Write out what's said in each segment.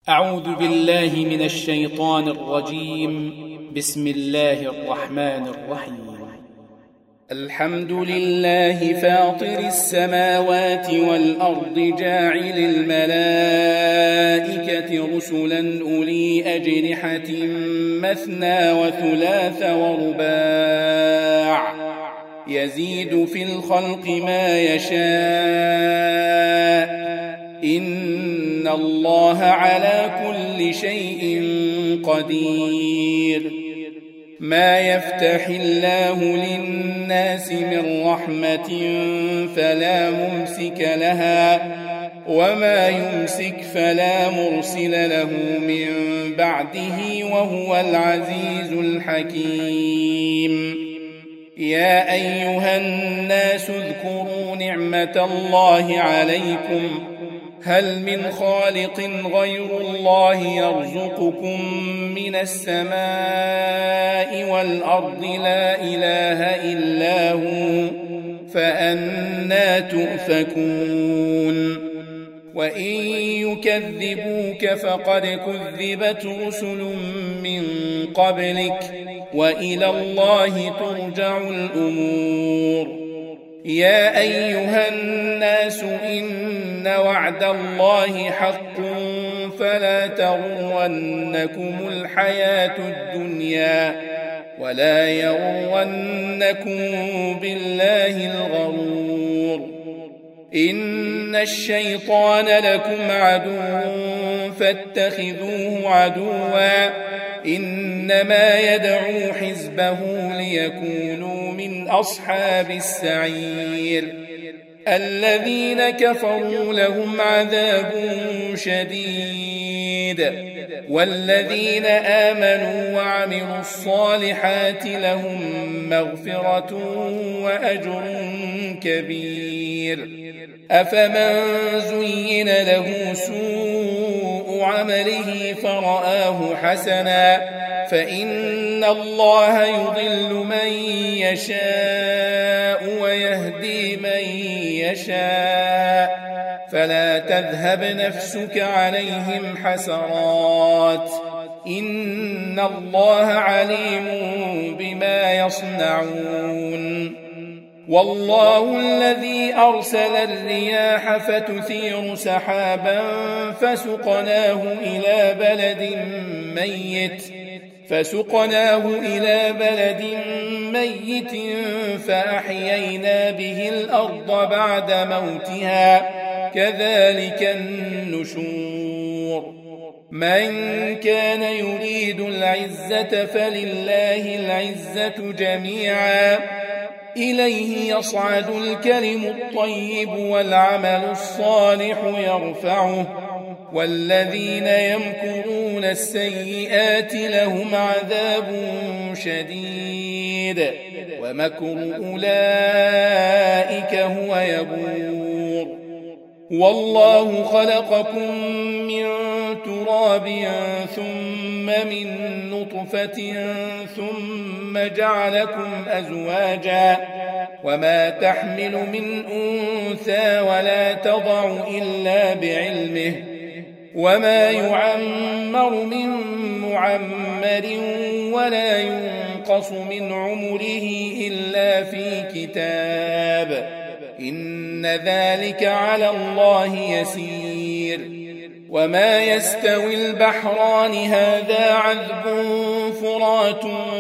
أعوذ بالله من الشيطان الرجيم. بسم الله الرحمن الرحيم. الحمد لله فاطر السماوات والأرض جاعل الملائكة رسلا أولي أجنحة مثنى وثلاث ورباع يزيد في الخلق ما يشاء إن الله على كل شيء قدير. ما يفتح الله للناس من رحمة فلا ممسك لها وما يمسك فلا مرسل له من بعده وهو العزيز الحكيم. يا أيها الناس اذكروا نعمة الله عليكم هل من خالق غير الله يرزقكم من السماء والأرض لا إله إلا هو فأنى تؤفكون. وإن يكذبوك فقد كذبت رسل من قبلك وإلى الله ترجع الأمور. يا أيها الناس إن وعد الله حق فلا تغرنكم الحياة الدنيا ولا يغرنكم بالله الغرور. إن الشيطان لكم عدو فاتخذوه عدوا إنما يدعو حزبه ليكونوا من أصحاب السعير. الذين كفروا لهم عذاب شديد والذين آمنوا وعملوا الصالحات لهم مغفرة وأجر كبير. أفمن زين له سوء عمله فرآه حسنا فإن الله يضل من يشاء ويهدي من يشاء فلا تذهب نفسك عليهم حسرات إن الله عليم بما يصنعون. والله الذي أرسل الرياح فتثير سحابا فسقناه إلى بلد ميت فأحيينا به الأرض بعد موتها كذلك النشور. من كان يريد العزة فلله العزة جميعا إليه يصعد الكلم الطيب والعمل الصالح يرفعه والذين يمكرون السيئات لهم عذاب شديد ومكر أولئك هو يبور. والله خلقكم من تراب ثم من نطفة ثم جعلكم أزواجا وما تحمل من أنثى ولا تضع إلا بعلمه وما يعمر من معمر ولا ينقص من عمره إلا في كتاب إن ذلك على الله يسير. وما يستوي البحران هذا عذب فرات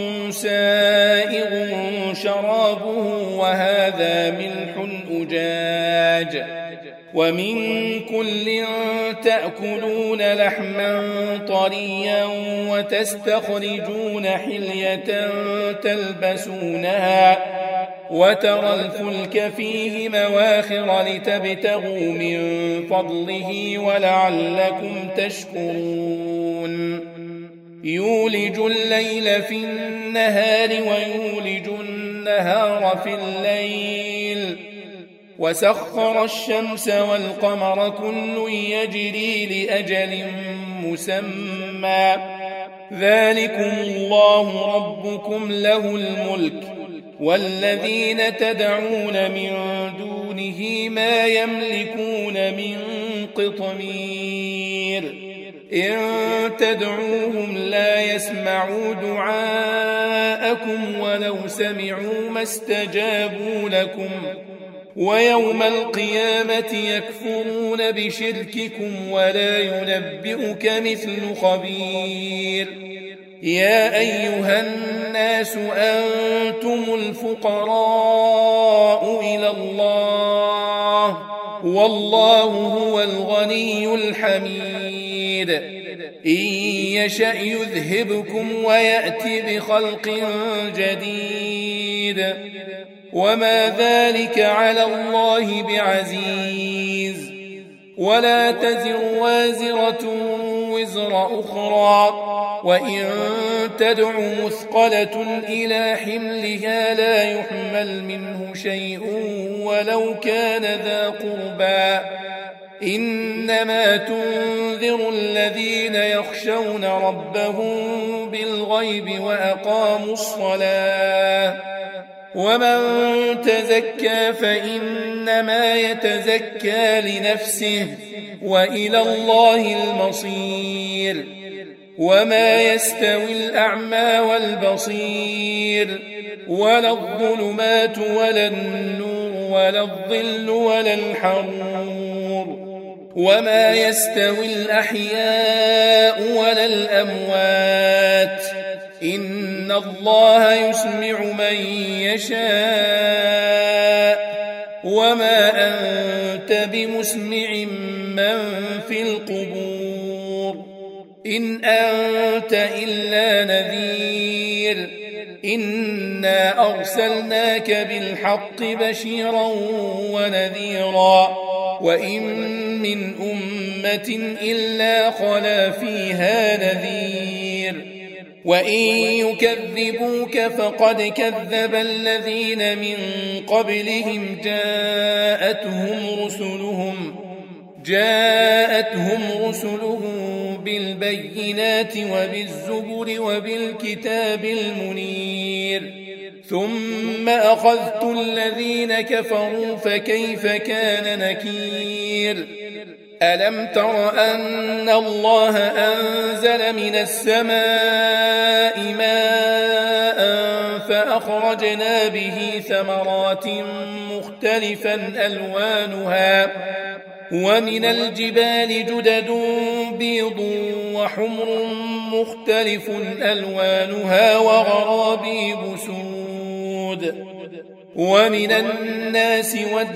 سائغ شرابه وهذا ملح أجاج ومن كل تأكلون لحما طريا وتستخرجون حلية تلبسونها وترى الفلك فيه مواخر لتبتغوا من فضله ولعلكم تشكرون. يولج الليل في النهار ويولج النهار في الليل وسخر الشمس والقمر كل يجري لأجل مسمى ذلكم الله ربكم له الملك والذين تدعون من دونه ما يملكون من قطمير إن تدعوهم لا يسمعوا دعاءكم ولو سمعوا ما استجابوا لكم ويوم القيامة يكفرون بشرككم ولا ينبئك مثل خبير يا أيها الناس أنتم الفقراء إلى الله والله هو الغني الحميد إن يشأ يذهبكم ويأتي بخلق جديد وما ذلك على الله بعزيز ولا تزر وازرة وزر أخرى وإن تدع مثقلة إلى حملها لا يحمل منه شيء ولو كان ذا قربى إنما تنذر الذين يخشون ربهم بالغيب وأقاموا الصلاة ومن تزكى فإنما يتزكى لنفسه وإلى الله المصير وما يستوي الأعمى والبصير ولا الظلمات ولا النور ولا الظل ولا الحرور وما يستوي الأحياء ولا الأموات إن الله يسمع من يشاء وما أنت بمسمع من في القبور إن أنت إلا نذير إنا أرسلناك بالحق بشيرا ونذيرا وإن من أمة إلا خلا فيها نذير وإن يكذبوك فقد كذب الذين من قبلهم جاءتهم رسلهم بالبينات وبالزبر وبالكتاب المنير ثم أخذت الذين كفروا فكيف كان نكير ألم تر أن الله أنزل من السماء ماء فأخرجنا به ثمرات مختلفا ألوانها ومن الجبال جدد بيض وحمر مختلف ألوانها وغرابيب سود ومن الناس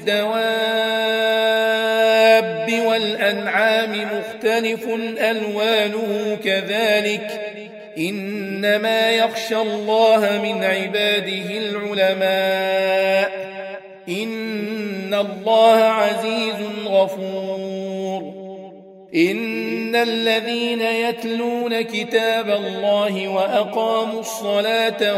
والدواب والأنعام مختلف ألوانه كذلك إنما يخشى الله من عباده العلماء إن الله عزيز غفور إن الذين يتلون كتاب الله وأقاموا الصلاة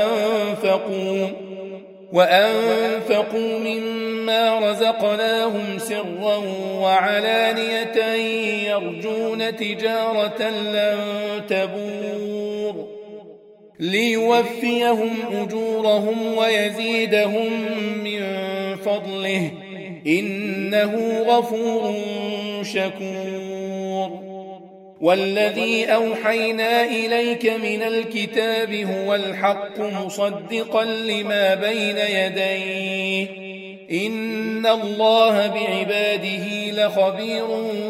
وأنفقوا مما رزقناهم سرا وعلانية يرجون تجارة لن تبور ليوفيهم أجورهم ويزيدهم من فضله إنه غفور شكور والذي أوحينا إليك من الكتاب هو الحق مصدقا لما بين يديه إن الله بعباده لخبير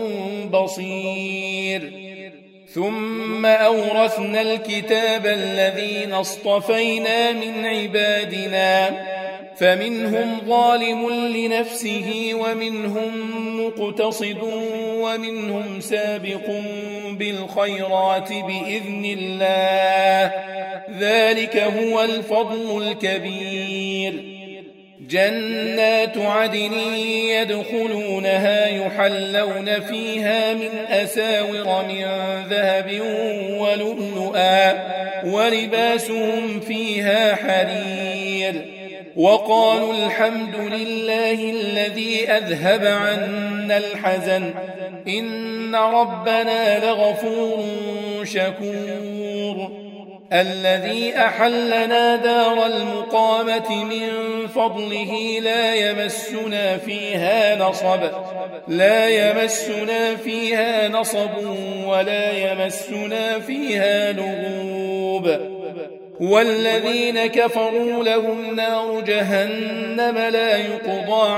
بصير ثم أورثنا الكتاب الذين اصطفينا من عبادنا فمنهم ظالم لنفسه ومنهم مقتصد ومنهم سابق بالخيرات بإذن الله ذلك هو الفضل الكبير جنات عدن يدخلونها يحلون فيها من أساور من ذهب ولؤلؤا ولباسهم فيها حرير وقالوا الحمد لله الذي أذهب عنا الحزن إن ربنا لغفور شكور الذي أحلنا دار المقامة من فضله لا يمسنا فيها نصب ولا يمسنا فيها لغوب والذين كفروا لهم نار جهنم لا يقضى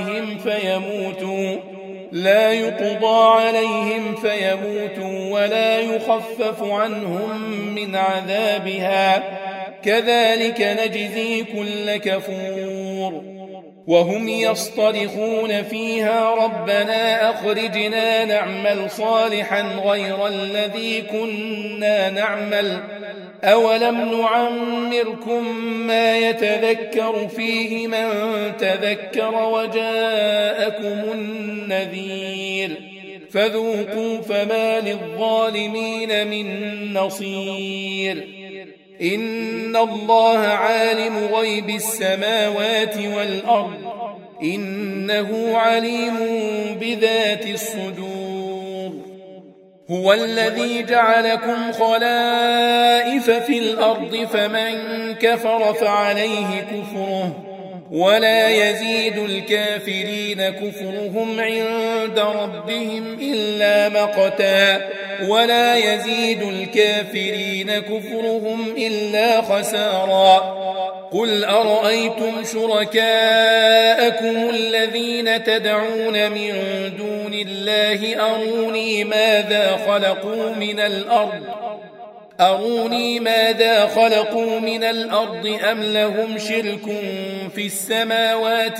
عليهم فيموتوا ولا يخفف عنهم من عذابها كذلك نجزي كل كفور وهم يصطرخون فيها ربنا أخرجنا نعمل صالحا غير الذي كنا نعمل أولم نعمركم ما يتذكر فيه من تذكر وجاءكم النذير فذوقوا فما للظالمين من نصير إن الله عالم غيب السماوات والأرض إنه عليم بذات الصدور هو الذي جعلكم خلائف في الأرض فمن كفر فعليه كفره ولا يزيد الكافرين كفرهم عند ربهم إلا مقتا ولا يزيد الكافرين كفرهم إلا خسارا قل أرأيتم شركاءكم الذين تدعون من دون الله أروني ماذا خلقوا من الأرض أم لهم شرك في السماوات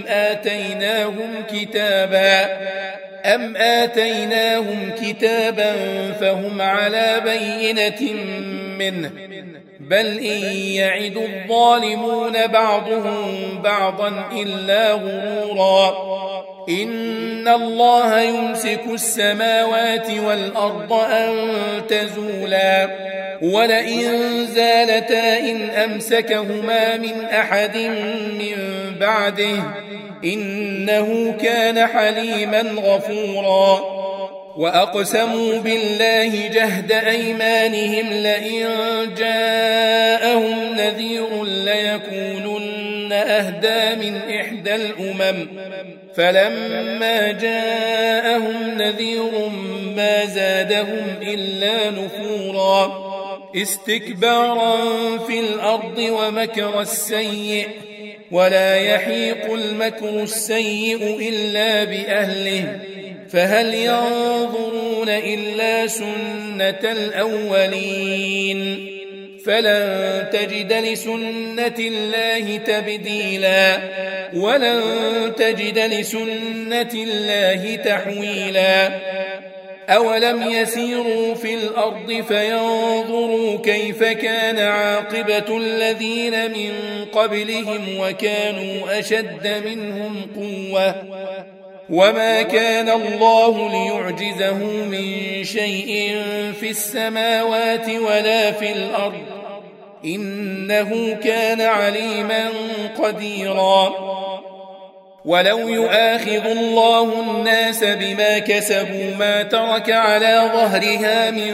أم آتيناهم كتابا فهم على بينة منه بل إن يعد الظالمون بعضهم بعضا إلا غرورا إن الله يمسك السماوات والأرض أن تزولا ولئن زالتا إن أمسكهما من أحد من بعده إنه كان حليما غفورا وأقسموا بالله جهد أيمانهم لئن جاءهم نذير ليكونن أهدى من إحدى الأمم فلما جاءهم نذير ما زادهم إلا نفورا استكبارا في الأرض ومكر السيء ولا يحيق المكر السيء إلا بأهله فهل ينظرون إلا سنة الأولين فلن تجد لسنة الله تبديلا ولن تجد لسنة الله تحويلا أولم يسيروا في الأرض فينظروا كيف كان عاقبة الذين من قبلهم وكانوا أشد منهم قوة وما كان الله ليعجزه من شيء في السماوات ولا في الأرض إنه كان عليما قديرا ولو يؤاخذ الله الناس بما كسبوا ما ترك على ظهرها من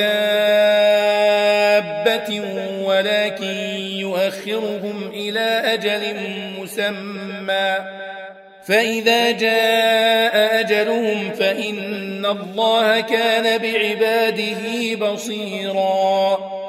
دابة ولكن يؤخرهم إلى أجل مسمى فإذا جاء أجلهم فإن الله كان بعباده بصيرا